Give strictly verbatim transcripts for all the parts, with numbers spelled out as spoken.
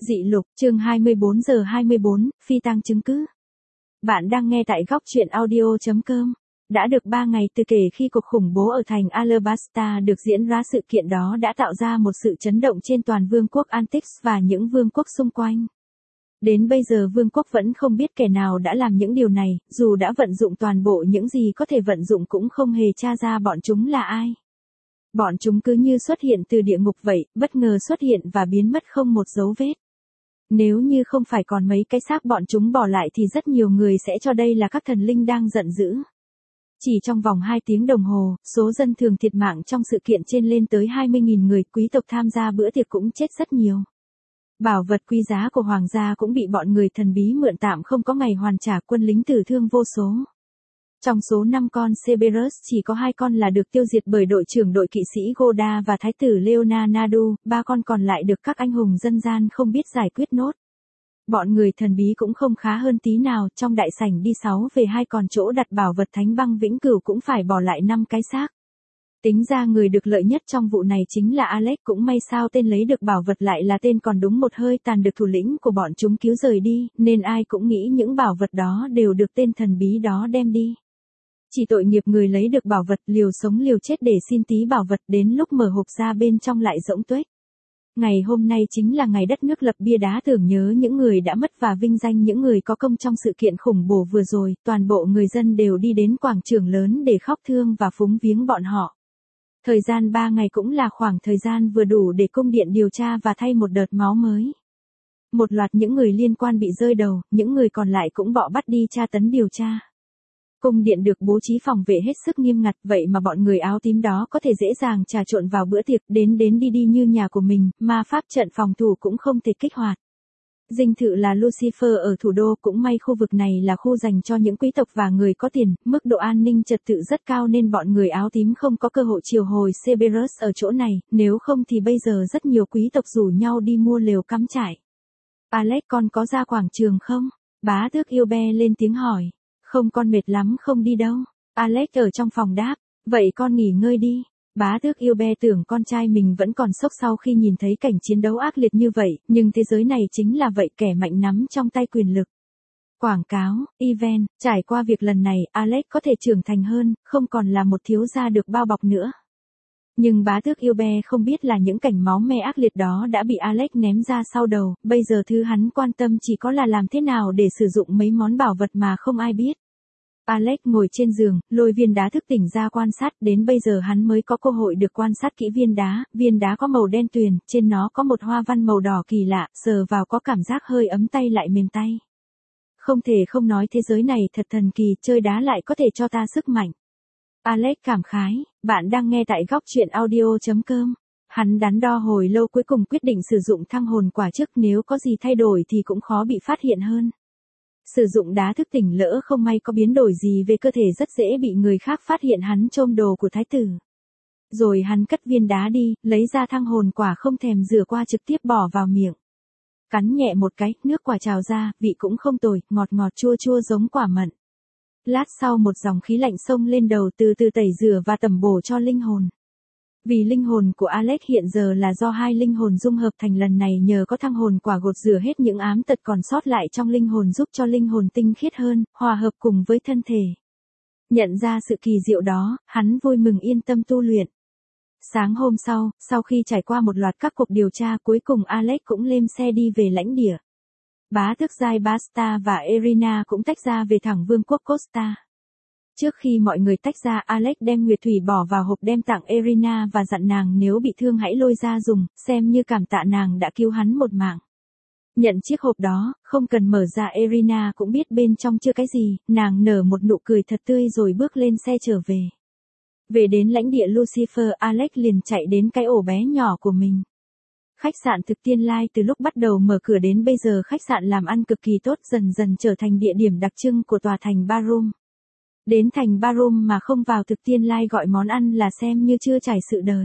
Dị lục, chương hai mươi bốn giờ hai mươi bốn, phi tang chứng cứ. Bạn đang nghe tại góc truyện audio chấm com. Đã được ba ngày từ kể khi cuộc khủng bố ở thành Alabasta được diễn ra, sự kiện đó đã tạo ra một sự chấn động trên toàn vương quốc Antix và những vương quốc xung quanh. Đến bây giờ vương quốc vẫn không biết kẻ nào đã làm những điều này, dù đã vận dụng toàn bộ những gì có thể vận dụng cũng không hề tra ra bọn chúng là ai. Bọn chúng cứ như xuất hiện từ địa ngục vậy, bất ngờ xuất hiện và biến mất không một dấu vết. Nếu như không phải còn mấy cái xác bọn chúng bỏ lại thì rất nhiều người sẽ cho đây là các thần linh đang giận dữ. Chỉ trong vòng hai tiếng đồng hồ, số dân thường thiệt mạng trong sự kiện trên lên tới hai mươi nghìn người, quý tộc tham gia bữa tiệc cũng chết rất nhiều. Bảo vật quý giá của hoàng gia cũng bị bọn người thần bí mượn tạm không có ngày hoàn trả, quân lính tử thương vô số. Trong số năm con Cerberus chỉ có hai con là được tiêu diệt bởi đội trưởng đội kỵ sĩ Goda và thái tử Leonardo, ba con còn lại được các anh hùng dân gian không biết giải quyết nốt. Bọn người thần bí cũng không khá hơn tí nào, trong đại sảnh đi sáu về hai còn chỗ đặt bảo vật thánh băng vĩnh cửu cũng phải bỏ lại năm cái xác. Tính ra người được lợi nhất trong vụ này chính là Alex, cũng may sao tên lấy được bảo vật lại là tên còn đúng một hơi tàn được thủ lĩnh của bọn chúng cứu rời đi, nên ai cũng nghĩ những bảo vật đó đều được tên thần bí đó đem đi. Chỉ tội nghiệp người lấy được bảo vật, liều sống liều chết để xin tí bảo vật, đến lúc mở hộp ra bên trong lại rỗng tuếch. Ngày hôm nay chính là ngày đất nước lập bia đá tưởng nhớ những người đã mất và vinh danh những người có công trong sự kiện khủng bố vừa rồi, toàn bộ người dân đều đi đến quảng trường lớn để khóc thương và phúng viếng bọn họ. Thời gian ba ngày cũng là khoảng thời gian vừa đủ để cung điện điều tra và thay một đợt máu mới. Một loạt những người liên quan bị rơi đầu, những người còn lại cũng bọ bắt đi tra tấn điều tra. Cung điện được bố trí phòng vệ hết sức nghiêm ngặt, vậy mà bọn người áo tím đó có thể dễ dàng trà trộn vào bữa tiệc, đến đến đi đi như nhà của mình, ma pháp trận phòng thủ cũng không thể kích hoạt. Dinh thự là Lucifer ở thủ đô, cũng may khu vực này là khu dành cho những quý tộc và người có tiền, mức độ an ninh trật tự rất cao nên bọn người áo tím không có cơ hội chiều hồi Cerberus ở chỗ này, nếu không thì bây giờ rất nhiều quý tộc rủ nhau đi mua lều cắm trại. Alex, con có ra quảng trường không? Bá tước Ilbe lên tiếng hỏi. Không, con mệt lắm không đi đâu. Alex ở trong phòng đáp. Vậy con nghỉ ngơi đi. Bá tước Ilbe tưởng con trai mình vẫn còn sốc sau khi nhìn thấy cảnh chiến đấu ác liệt như vậy, nhưng thế giới này chính là vậy, kẻ mạnh nắm trong tay quyền lực. Quảng cáo, event, trải qua việc lần này, Alex có thể trưởng thành hơn, không còn là một thiếu gia được bao bọc nữa. Nhưng bá tước Ilbe không biết là những cảnh máu me ác liệt đó đã bị Alex ném ra sau đầu, bây giờ thứ hắn quan tâm chỉ có là làm thế nào để sử dụng mấy món bảo vật mà không ai biết. Alex ngồi trên giường, lôi viên đá thức tỉnh ra quan sát, đến bây giờ hắn mới có cơ hội được quan sát kỹ viên đá, viên đá có màu đen tuyền, trên nó có một hoa văn màu đỏ kỳ lạ, sờ vào có cảm giác hơi ấm tay lại mềm tay. Không thể không nói thế giới này thật thần kỳ, chơi đá lại có thể cho ta sức mạnh. Alex cảm khái, bạn đang nghe tại góc truyện audio chấm com. Hắn đắn đo hồi lâu cuối cùng quyết định sử dụng thăng hồn quả trước, nếu có gì thay đổi thì cũng khó bị phát hiện hơn. Sử dụng đá thức tỉnh, lỡ không may có biến đổi gì về cơ thể rất dễ bị người khác phát hiện hắn trôm đồ của thái tử. Rồi hắn cất viên đá đi, lấy ra thăng hồn quả không thèm rửa qua trực tiếp bỏ vào miệng. Cắn nhẹ một cái, nước quả trào ra, vị cũng không tồi, ngọt ngọt chua chua giống quả mận. Lát sau một dòng khí lạnh xông lên đầu, từ từ tẩy rửa và tẩm bổ cho linh hồn. Vì linh hồn của Alex hiện giờ là do hai linh hồn dung hợp thành, lần này nhờ có thăng hồn quả gột rửa hết những ám tật còn sót lại trong linh hồn, giúp cho linh hồn tinh khiết hơn, hòa hợp cùng với thân thể. Nhận ra sự kỳ diệu đó, hắn vui mừng yên tâm tu luyện. Sáng hôm sau, sau khi trải qua một loạt các cuộc điều tra, cuối cùng Alex cũng lên xe đi về lãnh địa. Bá tước Giai Basta và Irina cũng tách ra về thẳng vương quốc Costa. Trước khi mọi người tách ra, Alex đem nguyệt thủy bỏ vào hộp đem tặng Irina và dặn nàng nếu bị thương hãy lôi ra dùng, xem như cảm tạ nàng đã cứu hắn một mạng. Nhận chiếc hộp đó, không cần mở ra, Irina cũng biết bên trong chưa cái gì, nàng nở một nụ cười thật tươi rồi bước lên xe trở về. Về đến lãnh địa Lucifer, Alex liền chạy đến cái ổ bé nhỏ của mình. Khách sạn Thực Tiên Lai từ lúc bắt đầu mở cửa đến bây giờ khách sạn làm ăn cực kỳ tốt, dần dần trở thành địa điểm đặc trưng của tòa thành Barum. Đến thành Barum mà không vào Thực Tiên Lai gọi món ăn là xem như chưa trải sự đời.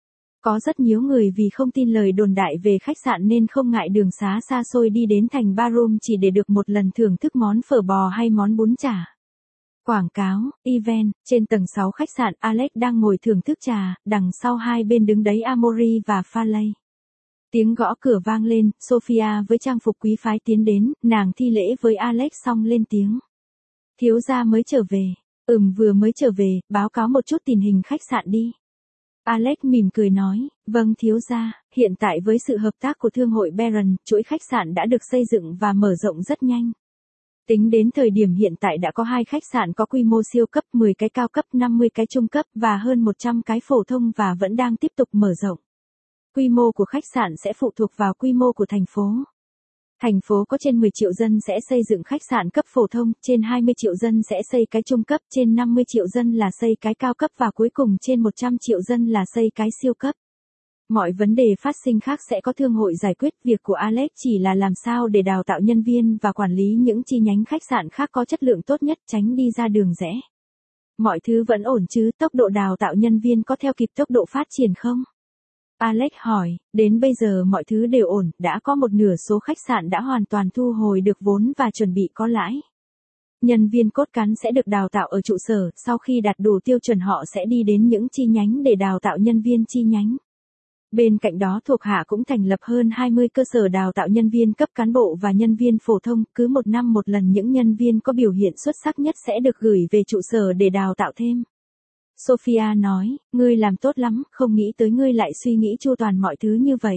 Có rất nhiều người vì không tin lời đồn đại về khách sạn nên không ngại đường xá xa xôi đi đến thành Barum chỉ để được một lần thưởng thức món phở bò hay món bún chả. Quảng cáo, event, trên tầng sáu khách sạn, Alex đang ngồi thưởng thức trà, đằng sau hai bên đứng đấy Amory và Farley. Tiếng gõ cửa vang lên, Sophia với trang phục quý phái tiến đến, nàng thi lễ với Alex xong lên tiếng. Thiếu gia mới trở về. Ừm vừa mới trở về, báo cáo một chút tình hình khách sạn đi. Alex mỉm cười nói, vâng thiếu gia, hiện tại với sự hợp tác của thương hội Baron, chuỗi khách sạn đã được xây dựng và mở rộng rất nhanh. Tính đến thời điểm hiện tại đã có hai khách sạn có quy mô siêu cấp, mười cái cao cấp, năm mươi cái trung cấp và hơn một trăm cái phổ thông và vẫn đang tiếp tục mở rộng. Quy mô của khách sạn sẽ phụ thuộc vào quy mô của thành phố. Thành phố có trên mười triệu dân sẽ xây dựng khách sạn cấp phổ thông, trên hai mươi triệu dân sẽ xây cái trung cấp, trên năm mươi triệu dân là xây cái cao cấp và cuối cùng trên một trăm triệu dân là xây cái siêu cấp. Mọi vấn đề phát sinh khác sẽ có thương hội giải quyết, việc của Alex chỉ là làm sao để đào tạo nhân viên và quản lý những chi nhánh khách sạn khác có chất lượng tốt nhất, tránh đi ra đường rẽ. Mọi thứ vẫn ổn chứ, tốc độ đào tạo nhân viên có theo kịp tốc độ phát triển không? Alex hỏi, đến bây giờ mọi thứ đều ổn, đã có một nửa số khách sạn đã hoàn toàn thu hồi được vốn và chuẩn bị có lãi. Nhân viên cốt cán sẽ được đào tạo ở trụ sở, sau khi đạt đủ tiêu chuẩn họ sẽ đi đến những chi nhánh để đào tạo nhân viên chi nhánh. Bên cạnh đó thuộc hạ cũng thành lập hơn hai mươi cơ sở đào tạo nhân viên cấp cán bộ và nhân viên phổ thông, cứ một năm một lần những nhân viên có biểu hiện xuất sắc nhất sẽ được gửi về trụ sở để đào tạo thêm. Sophia nói, ngươi làm tốt lắm, không nghĩ tới ngươi lại suy nghĩ chu toàn mọi thứ như vậy.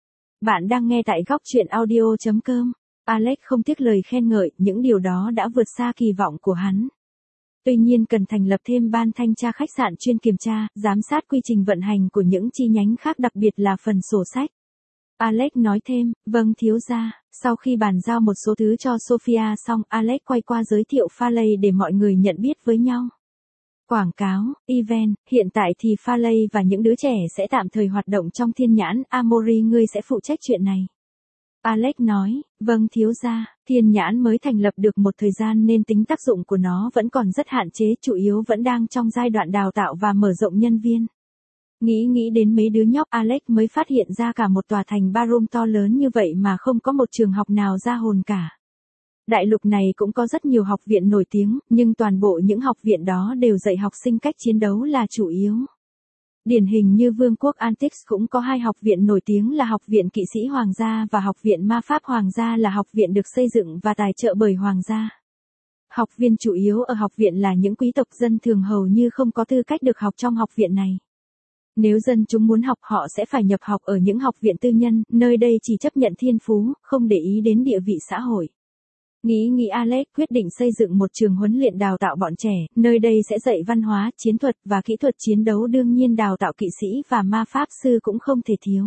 Bạn đang nghe tại góc truyện audio chấm com. Alex không tiếc lời khen ngợi, những điều đó đã vượt xa kỳ vọng của hắn. Tuy nhiên cần thành lập thêm ban thanh tra khách sạn chuyên kiểm tra, giám sát quy trình vận hành của những chi nhánh khác, đặc biệt là phần sổ sách. Alex nói thêm, vâng thiếu gia. Sau khi bàn giao một số thứ cho Sophia xong, Alex quay qua giới thiệu Farley để mọi người nhận biết với nhau. Quảng cáo, event, hiện tại thì Farley và những đứa trẻ sẽ tạm thời hoạt động trong Thiên Nhãn, Amory ngươi sẽ phụ trách chuyện này. Alex nói, vâng thiếu gia, Thiên Nhãn mới thành lập được một thời gian nên tính tác dụng của nó vẫn còn rất hạn chế, chủ yếu vẫn đang trong giai đoạn đào tạo và mở rộng nhân viên. Nghĩ nghĩ đến mấy đứa nhóc, Alex mới phát hiện ra cả một tòa thành Barum to lớn như vậy mà không có một trường học nào ra hồn cả. Đại lục này cũng có rất nhiều học viện nổi tiếng, nhưng toàn bộ những học viện đó đều dạy học sinh cách chiến đấu là chủ yếu. Điển hình như Vương quốc Antix cũng có hai học viện nổi tiếng là Học viện Kỵ sĩ Hoàng gia và Học viện Ma pháp Hoàng gia, là học viện được xây dựng và tài trợ bởi Hoàng gia. Học viên chủ yếu ở học viện là những quý tộc, dân thường hầu như không có tư cách được học trong học viện này. Nếu dân chúng muốn học họ sẽ phải nhập học ở những học viện tư nhân, nơi đây chỉ chấp nhận thiên phú, không để ý đến địa vị xã hội. Nghĩ nghĩ Alex quyết định xây dựng một trường huấn luyện đào tạo bọn trẻ, nơi đây sẽ dạy văn hóa, chiến thuật và kỹ thuật chiến đấu, đương nhiên đào tạo kỵ sĩ và ma pháp sư cũng không thể thiếu.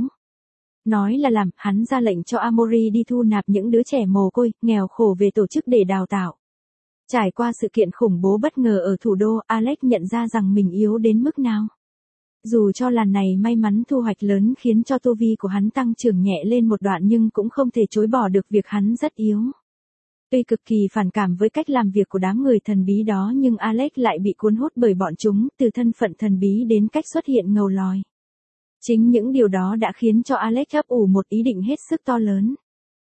Nói là làm, hắn ra lệnh cho Amory đi thu nạp những đứa trẻ mồ côi, nghèo khổ về tổ chức để đào tạo. Trải qua sự kiện khủng bố bất ngờ ở thủ đô, Alex nhận ra rằng mình yếu đến mức nào. Dù cho lần này may mắn thu hoạch lớn khiến cho tu vi của hắn tăng trưởng nhẹ lên một đoạn, nhưng cũng không thể chối bỏ được việc hắn rất yếu. Tuy cực kỳ phản cảm với cách làm việc của đám người thần bí đó, nhưng Alex lại bị cuốn hút bởi bọn chúng, từ thân phận thần bí đến cách xuất hiện ngầu lòi. Chính những điều đó đã khiến cho Alex ấp ủ một ý định hết sức to lớn.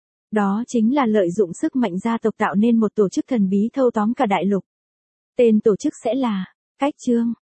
Đó chính là lợi dụng sức mạnh gia tộc tạo nên một tổ chức thần bí thâu tóm cả đại lục. Tên tổ chức sẽ là Cách Trương.